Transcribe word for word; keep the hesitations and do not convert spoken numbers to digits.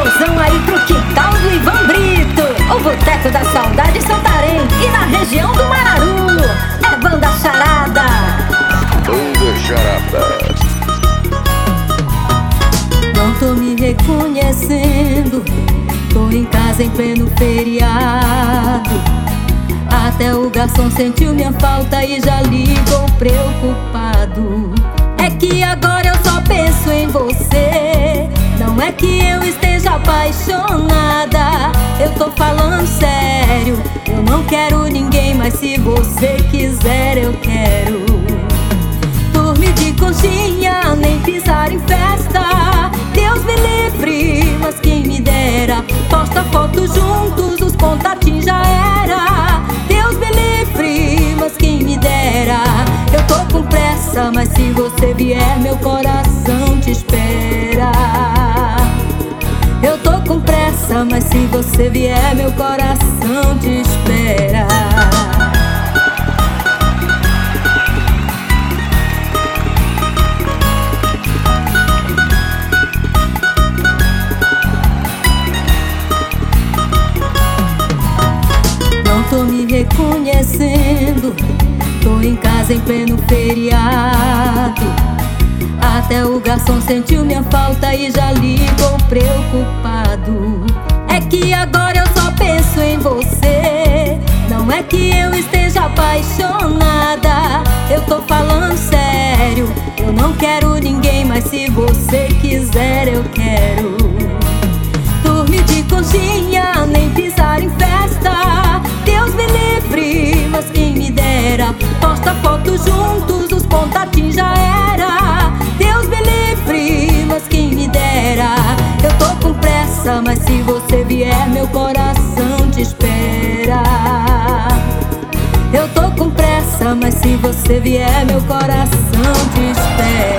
Alusão aí pro quintal do Ivan Brito, o Boteco da Saudade em Santarém e na região do Mararu. É Banda Charada. Banda Charada. Não tô me reconhecendo, tô em casa em pleno feriado. Até o garçom sentiu minha falta e já ligou preocupado. É que agora eu só penso em você, não é que eu esteja apaixonada. Eu tô falando sério, eu não quero ninguém, mas se você quiser eu quero. Dormir de conchinha, nem pisar em festa, Deus me livre, mas quem me dera. Posta foto juntos, os contatinhos já era. Deus me livre, mas quem me dera. Eu tô com pressa, mas se você vier, meu coração te espera. Eu tô com pressa, mas se você vier, meu coração te espera. Não tô me reconhecendo, tô em casa em pleno feriado. Até o garçom sentiu minha falta e já ligou preocupado. É que agora eu só penso em você, não é que eu esteja apaixonada. Eu tô falando sério, eu não quero ninguém, mas se você quiser eu quero. Dormir de conchinha, nem pisar em festa, Deus me livre, mas quem me dera. Posta foto juntos, os contatinhos já era. Deus me livre, mas quem me dera. Eu tô com pressa, mas se você vier, meu coração te espera. Eu tô com pressa, mas se você vier, meu coração te espera.